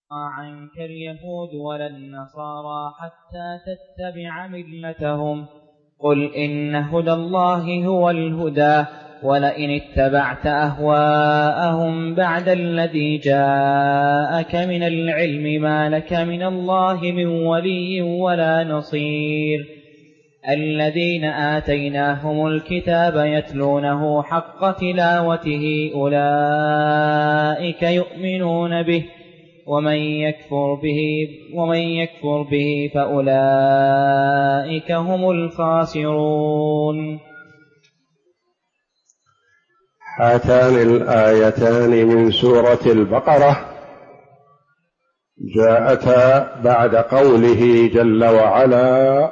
عنك اليهود ولا النصارى حتى تتبع ملتهم قل إن هدى الله هو الهدى ولئن اتبعت أهواءهم بعد الذي جاءك من العلم ما لك من الله من ولي ولا نصير الذين آتيناهم الكتاب يتلونه حق تلاوته أولئك يؤمنون به ومن يكفر به فأولئك هم الخاسرون. هاتان الآيتان من سورة البقرة جاءتا بعد قوله جل وعلا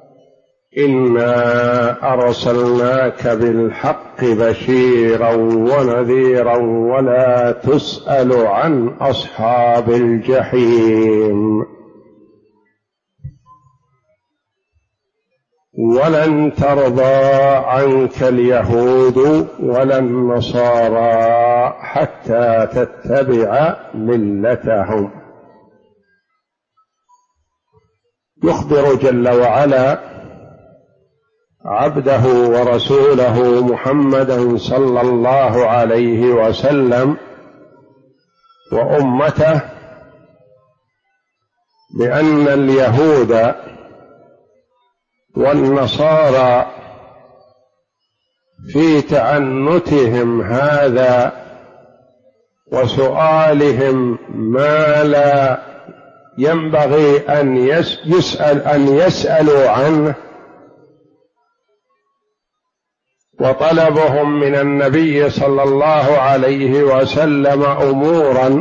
إنا أرسلناك بالحق بشيرا ونذيرا ولا تسأل عن أصحاب الجحيم ولن ترضى عنك اليهود ولا النصارى حتى تتبع ملتهم. يخبر جل وعلا عبده ورسوله محمدا صلى الله عليه وسلم وأمته بأن اليهود والنصارى في تعنتهم هذا وسؤالهم ما لا ينبغي أن يسألوا عنه وطلبهم من النبي صلى الله عليه وسلم أمورا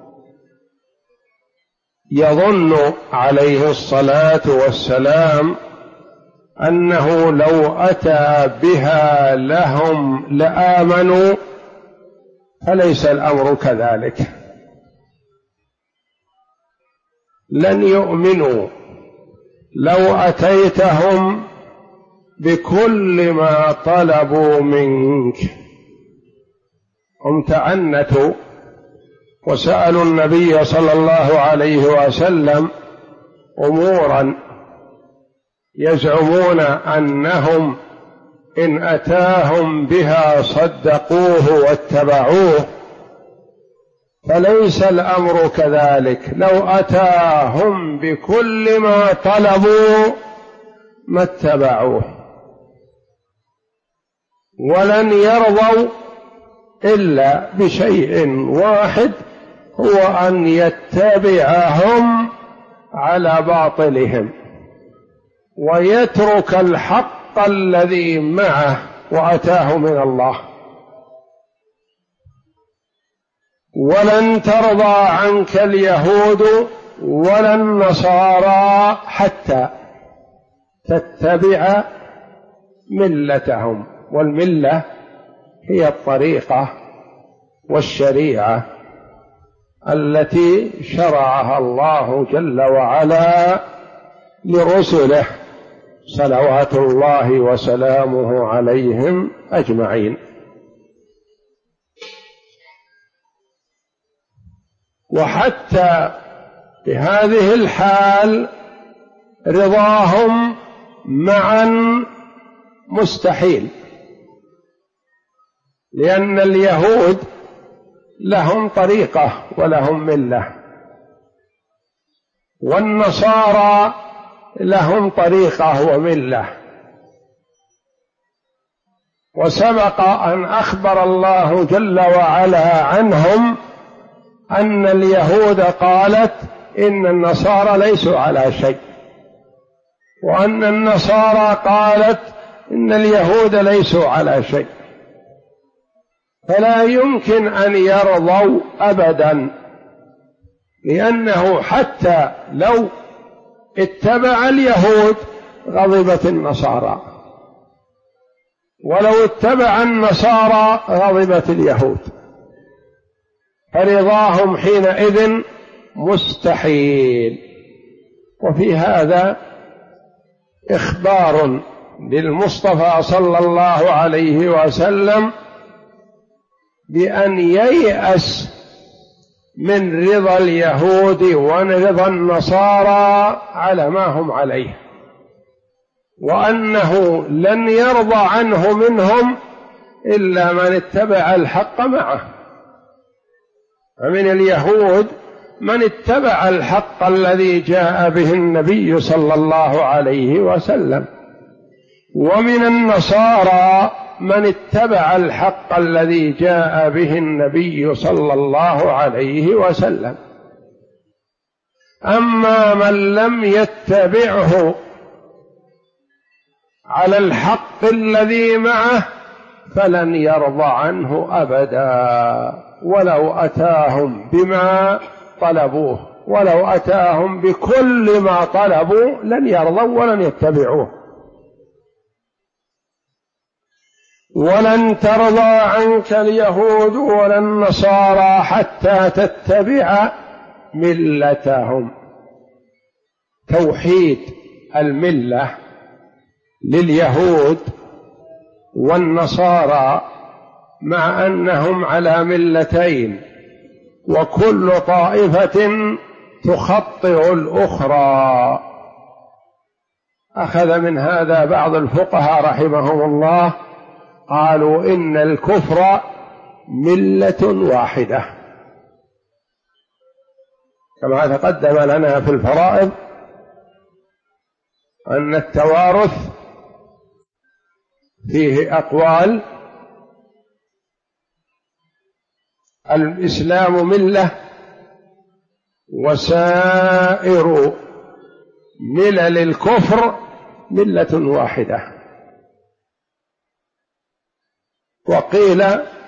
يظن عليه الصلاة والسلام أنه لو أتى بها لهم لآمنوا، فليس الأمر كذلك، لن يؤمنوا لو أتيتهم بكل ما طلبوا منك. هم تعنتوا وسألوا النبي صلى الله عليه وسلم أمورا يزعمون أنهم إن أتاهم بها صدقوه واتبعوه، فليس الأمر كذلك، لو أتاهم بكل ما طلبوا ما اتبعوه، ولن يرضوا إلا بشيء واحد هو أن يتبعهم على باطلهم ويترك الحق الذي معه وأتاه من الله. ولن ترضى عنك اليهود ولا النصارى حتى تتبع ملتهم، والملة هي الطريقة والشريعة التي شرعها الله جل وعلا لرسله صلوات الله وسلامه عليهم أجمعين. وحتى بهذه الحال رضاهم معا مستحيل، لأن اليهود لهم طريقة ولهم ملة، والنصارى لهم طريقة وملة. وسبق أن أخبر الله جل وعلا عنهم أن اليهود قالت إن النصارى ليسوا على شيء، وأن النصارى قالت إن اليهود ليسوا على شيء، فلا يمكن أن يرضوا أبدا، لأنه حتى لو اتبع اليهود غضبت النصارى، ولو اتبع النصارى غضبت اليهود، فرضاهم حينئذ مستحيل. وفي هذا إخبار للمصطفى صلى الله عليه وسلم بأن ييأس من رضا اليهود ورضا النصارى على ما هم عليه، وأنه لن يرضى عنه منهم إلا من اتبع الحق معه. فمن اليهود من اتبع الحق الذي جاء به النبي صلى الله عليه وسلم، ومن النصارى من اتبع الحق الذي جاء به النبي صلى الله عليه وسلم. أما من لم يتبعه على الحق الذي معه فلن يرضى عنه أبدا، ولو أتاهم بما طلبوه، ولو أتاهم بكل ما طلبوا لن يرضوا ولن يتبعوه. ولن ترضى عنك اليهود ولا النصارى حتى تتبع ملتهم. توحيد الملة لليهود والنصارى مع أنهم على ملتين، وكل طائفة تخطئ الأخرى. أخذ من هذا بعض الفقهاء رحمهم الله، قالوا إن الكفر ملة واحدة، كما تقدم لنا في الفرائض أن التوارث فيه أقوال: الإسلام ملة، وسائر ملل الكفر ملة واحدة. وقيل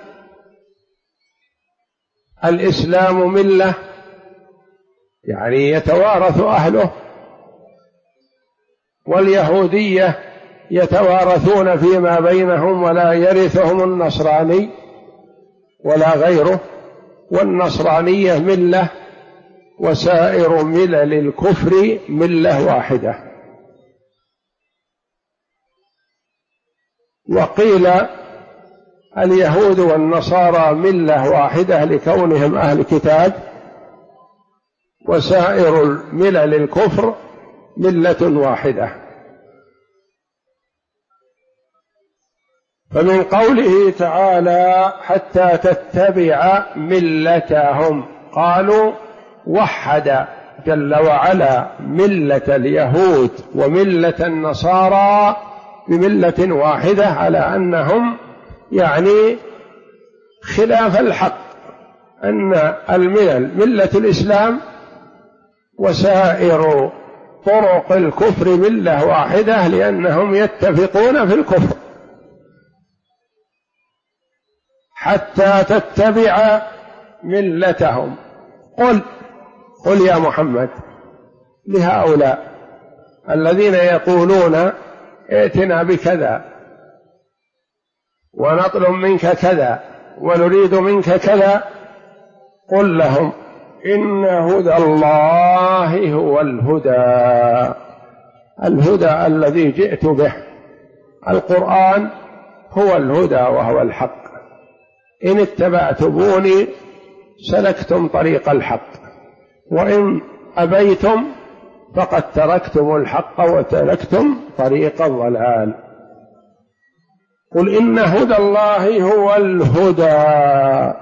الإسلام ملة يعني يتوارث أهله، واليهودية يتوارثون فيما بينهم ولا يرثهم النصراني ولا غيره، والنصرانية ملة، وسائر ملل الكفر ملة واحدة. وقيل اليهود والنصارى ملة واحدة لكونهم أهل كتاب، وسائر ملل الكفر ملة واحدة. فمن قوله تعالى حتى تتبع ملتهم، قالوا وحد جل وعلا ملة اليهود وملة النصارى بملة واحدة، على أنهم يعني خلاف الحق، أن الملل ملة الإسلام وسائر طرق الكفر ملة واحدة، لأنهم يتفقون في الكفر. حتى تتبع ملتهم. قل يا محمد لهؤلاء الذين يقولون ائتنا بكذا ونطلب منك كذا ونريد منك كذا، قل لهم إن هدى الله هو الهدى، الهدى الذي جئت به، القرآن هو الهدى وهو الحق. إن اتبعتموني سلكتم طريق الحق، وإن أبيتم فقد تركتم الحق وتركتم طريق الضلال. قل إن هدى الله هو الهدى.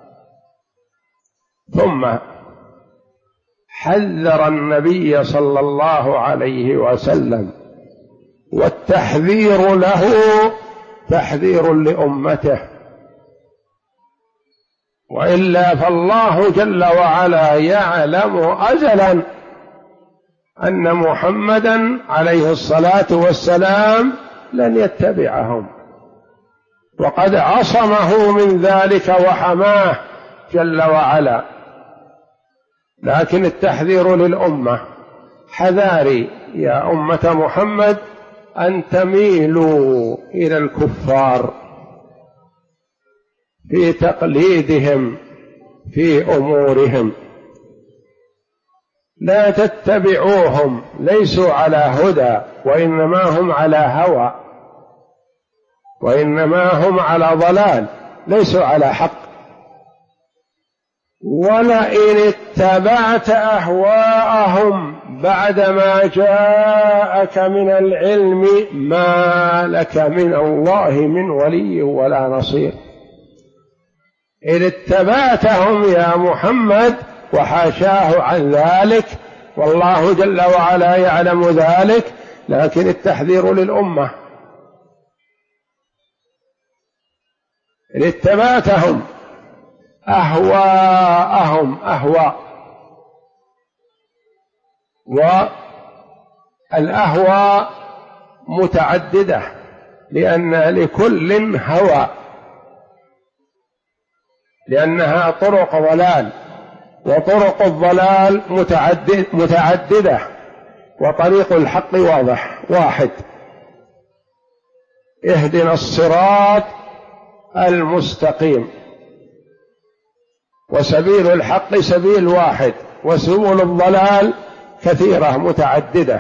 ثم حذر النبي صلى الله عليه وسلم، والتحذير له تحذير لأمته، وإلا فالله جل وعلا يعلم أزلا أن محمدا عليه الصلاة والسلام لن يتبعهم، وقد عصمه من ذلك وحماه جل وعلا. لكن التحذير للأمة: حذاري يا أمة محمد أن تميلوا إلى الكفار في تقليدهم في أمورهم، لا تتبعوهم، ليسوا على هدى، وإنما هم على هوى، وإنما هم على ضلال، ليسوا على حق. ولئن اتبعت أهواءهم بعدما جاءك من العلم ما لك من الله من ولي ولا نصير. إن اتبعتهم يا محمد، وحاشاه عن ذلك، والله جل وعلا يعلم ذلك، لكن التحذير للأمة. إن اتبعتهم أهواءهم، أهواء، والأهواء متعددة لأن لكل هوى، لأنها طرق ضلال، وطرق الضلال متعددة، وطريق الحق واحد. اهدنا الصراط المستقيم، وسبيل الحق سبيل واحد، وسبل الضلال كثيرة متعددة.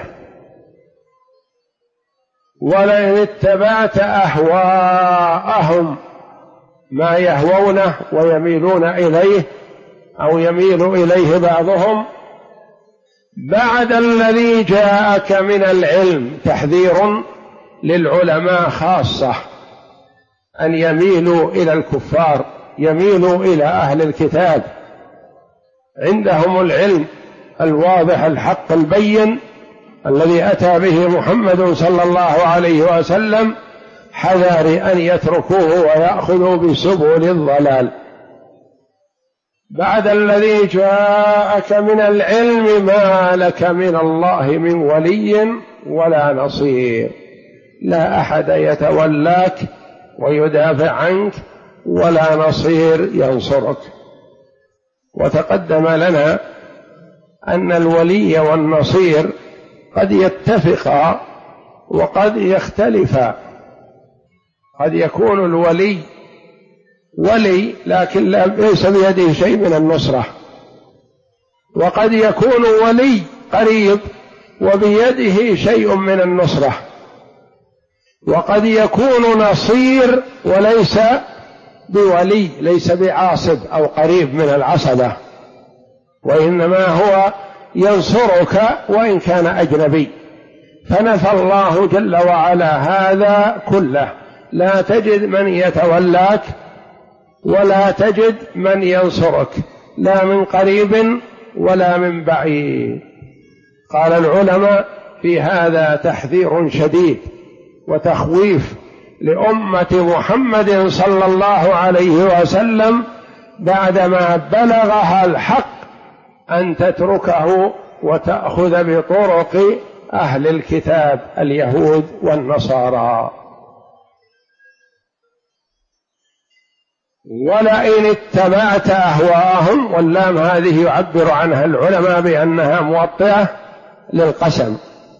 ولئن اتبعت أهواءهم، ما يهوونه ويميلون إليه أو يميل إليه بعضهم، بعد الذي جاءك من العلم، تحذير للعلماء خاصة أن يميلوا إلى الكفار، يميلوا إلى أهل الكتاب، عندهم العلم الواضح الحق البين الذي أتى به محمد صلى الله عليه وسلم، حذر أن يتركوه ويأخذوا بسبل الضلال. بعد الذي جاءك من العلم ما لك من الله من ولي ولا نصير، لا أحد يتولاك ويدافع عنك، ولا نصير ينصرك. وتقدم لنا أن الولي والنصير قد يتفقا وقد يختلفا. قد يكون الولي ولي لكن ليس بيده شيء من النصرة، وقد يكون ولي قريب وبيده شيء من النصرة، وقد يكون نصير وليس بولي، ليس بعاصب أو قريب من العصبة، وإنما هو ينصرك وإن كان أجنبي. فنفى الله جل وعلا هذا كله، لا تجد من يتولاك ولا تجد من ينصرك، لا من قريب ولا من بعيد. قال العلماء في هذا تحذير شديد وتخويف لأمة محمد صلى الله عليه وسلم بعدما بلغها الحق أن تتركه وتأخذ بطرق أهل الكتاب اليهود والنصارى. ولئن اتبعت أهواءهم، واللام هذه يعبر عنها العلماء بأنها موطئة للقسم،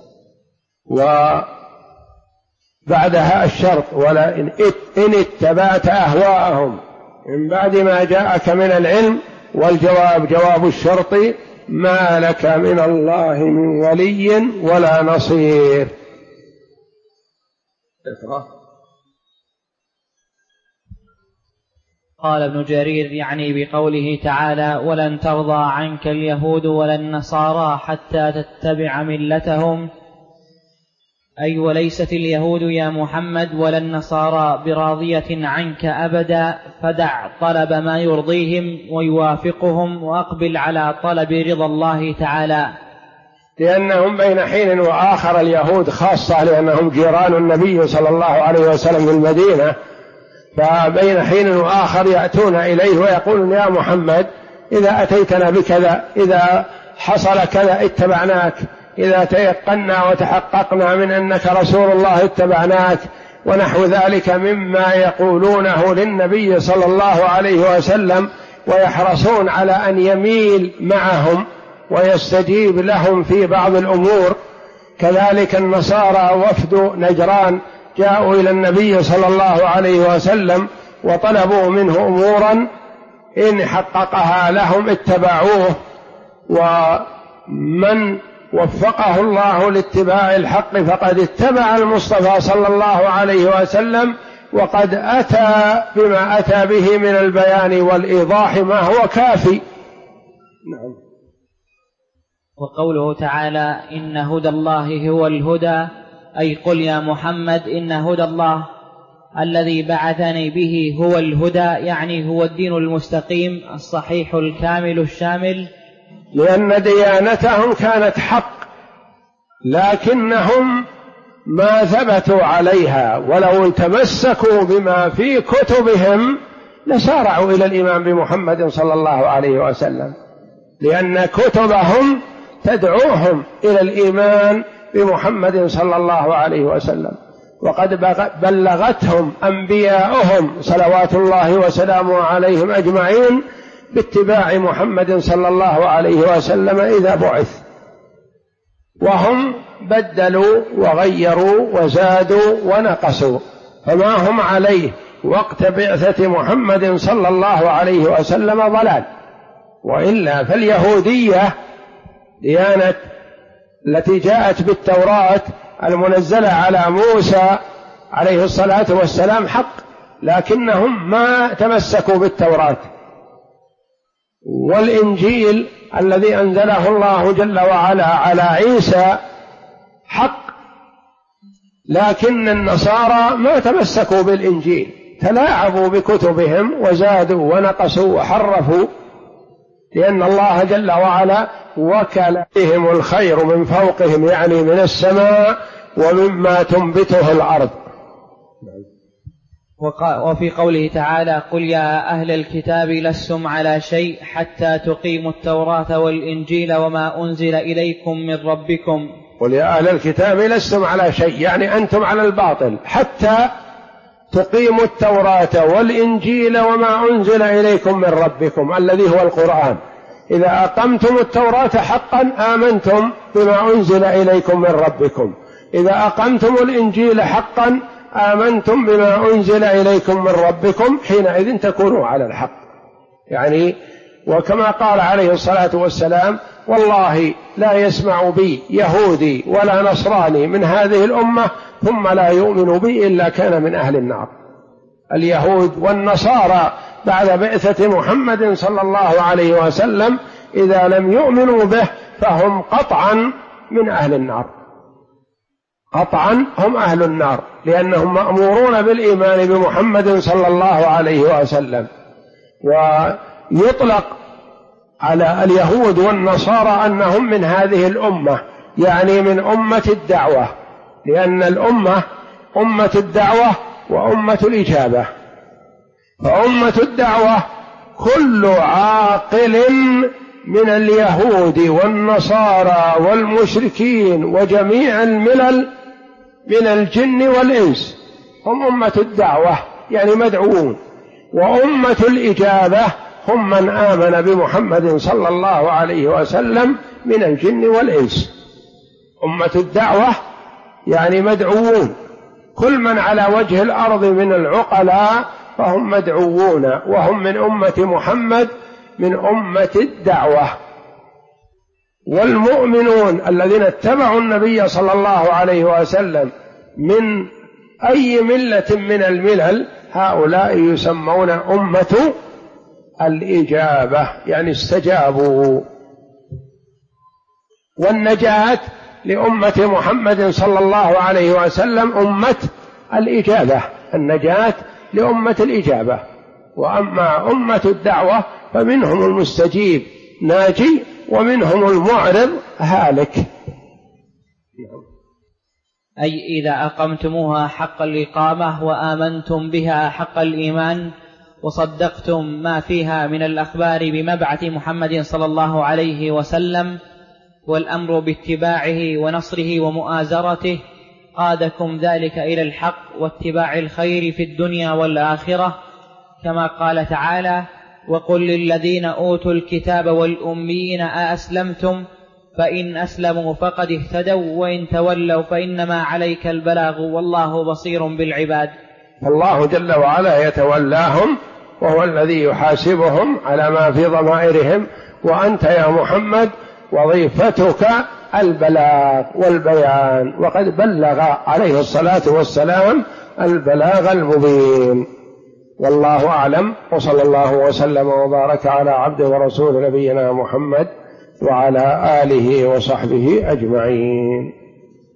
وبعدها الشرط، ولئن اتبعت أهواءهم من بعد ما جاءك من العلم، والجواب جواب الشرط، ما لك من الله من ولي ولا نصير. قال ابن جرير يعني بقوله تعالى: ولن ترضى عنك اليهود ولا النصارى حتى تتبع ملتهم، أي وليست اليهود يا محمد ولا النصارى براضية عنك أبدا، فدع طلب ما يرضيهم ويوافقهم، وأقبل على طلب رضا الله تعالى. لأنهم بين حين وآخر، اليهود خاصة لأنهم جيران النبي صلى الله عليه وسلم في المدينة، فبين حين وآخر يأتون إليه ويقولون: يا محمد إذا أتيتنا بكذا، إذا حصل كذا اتبعناك، إذا تيقنا وتحققنا من أنك رسول الله اتبعناك، ونحو ذلك مما يقولونه للنبي صلى الله عليه وسلم، ويحرصون على أن يميل معهم ويستجيب لهم في بعض الأمور. كذلك النصارى وفد نجران جاءوا إلى النبي صلى الله عليه وسلم وطلبوا منه أمورا، إن حققها لهم اتبعوه. ومن وفقه الله لاتباع الحق فقد اتبع المصطفى صلى الله عليه وسلم، وقد أتى بما أتى به من البيان والإيضاح ما هو كافي نعم. وقوله تعالى إن هدى الله هو الهدى، أي قل يا محمد إن هدى الله الذي بعثني به هو الهدى، يعني هو الدين المستقيم الصحيح الكامل الشامل. لأن ديانتهم كانت حق لكنهم ما ثبتوا عليها، ولو تمسكوا بما في كتبهم لسارعوا إلى الإيمان بمحمد صلى الله عليه وسلم، لأن كتبهم تدعوهم إلى الإيمان بمحمد صلى الله عليه وسلم، وقد بلغتهم أنبياؤهم صلوات الله وسلامه عليهم أجمعين باتباع محمد صلى الله عليه وسلم إذا بعث، وهم بدلوا وغيروا وزادوا ونقصوا، فما هم عليه وقت بعثة محمد صلى الله عليه وسلم ضلال. وإلا فاليهودية ديانة التي جاءت بالتوراة المنزلة على موسى عليه الصلاة والسلام حق، لكنهم ما تمسكوا بالتوراة. والإنجيل الذي أنزله الله جل وعلا على عيسى حق، لكن النصارى ما تمسكوا بالإنجيل، تلاعبوا بكتبهم وزادوا ونقصوا وحرفوا، لأن الله جل وعلا وكل بهم الخير من فوقهم، يعني من السماء ومما تنبته الأرض. وفي قوله تعالى قل يا أهل الكتاب لستم على شيء حتى تقيموا التوراة والإنجيل وما أنزل إليكم من ربكم. قل يا أهل الكتاب لستم على شيء، يعني أنتم على الباطل حتى تقيموا التوراة والإنجيل وما أنزل إليكم من ربكم الذي هو القرآن. إذا أقمتم التوراة حقا آمنتم بما أنزل إليكم من ربكم، إذا أقمتم الإنجيل حقا آمنتم بما أنزل إليكم من ربكم، حينئذ تكونوا على الحق. يعني وكما قال عليه الصلاة والسلام والله لا يسمع بي يهودي ولا نصراني من هذه الأمة ثم لا يؤمن بي إلا كان من أهل النار. اليهود والنصارى بعد بعثة محمد صلى الله عليه وسلم إذا لم يؤمنوا به فهم قطعا من أهل النار، قطعا هم أهل النار، لأنهم مأمورون بالإيمان بمحمد صلى الله عليه وسلم. ويطلق على اليهود والنصارى أنهم من هذه الأمة، يعني من أمة الدعوة، لأن الأمة أمة الدعوة وأمة الإجابة. فأمة الدعوة كل عاقل من اليهود والنصارى والمشركين وجميع الملل من الجن والإنس هم أمة الدعوة، يعني مدعوون. وأمة الإجابة هم من آمن بمحمد صلى الله عليه وسلم من الجن والإنس. أمة الدعوة يعني مدعوون، كل من على وجه الأرض من العقلاء فهم مدعوون، وهم من أمة محمد من أمة الدعوة. والمؤمنون الذين اتبعوا النبي صلى الله عليه وسلم من أي ملة من الملل هؤلاء يسمون أمة الإجابة، يعني استجابوا. والنجاة لأمة محمد صلى الله عليه وسلم أمة الإجابة، النجاة لأمة الإجابة. وأما أمة الدعوة فمنهم المستجيب ناجي ومنهم المعرض هالك. أي إذا أقمتموها حق الإقامة وآمنتم بها حق الإيمان وصدقتم ما فيها من الأخبار بمبعث محمد صلى الله عليه وسلم والأمر باتباعه ونصره ومؤازرته، قادكم ذلك إلى الحق واتباع الخير في الدنيا والآخرة، كما قال تعالى وقل للذين أوتوا الكتاب والأميين أأسلمتم فإن أسلموا فقد اهتدوا وإن تولوا فإنما عليك البلاغ والله بصير بالعباد. الله جل وعلا يتولاهم وهو الذي يحاسبهم على ما في ضمائرهم، وأنت يا محمد وظيفتك البلاغ والبيان، وقد بلغ عليه الصلاة والسلام البلاغ المبين. والله أعلم، وصلى الله وسلم وبارك على عبده ورسول نبينا محمد وعلى آله وصحبه أجمعين.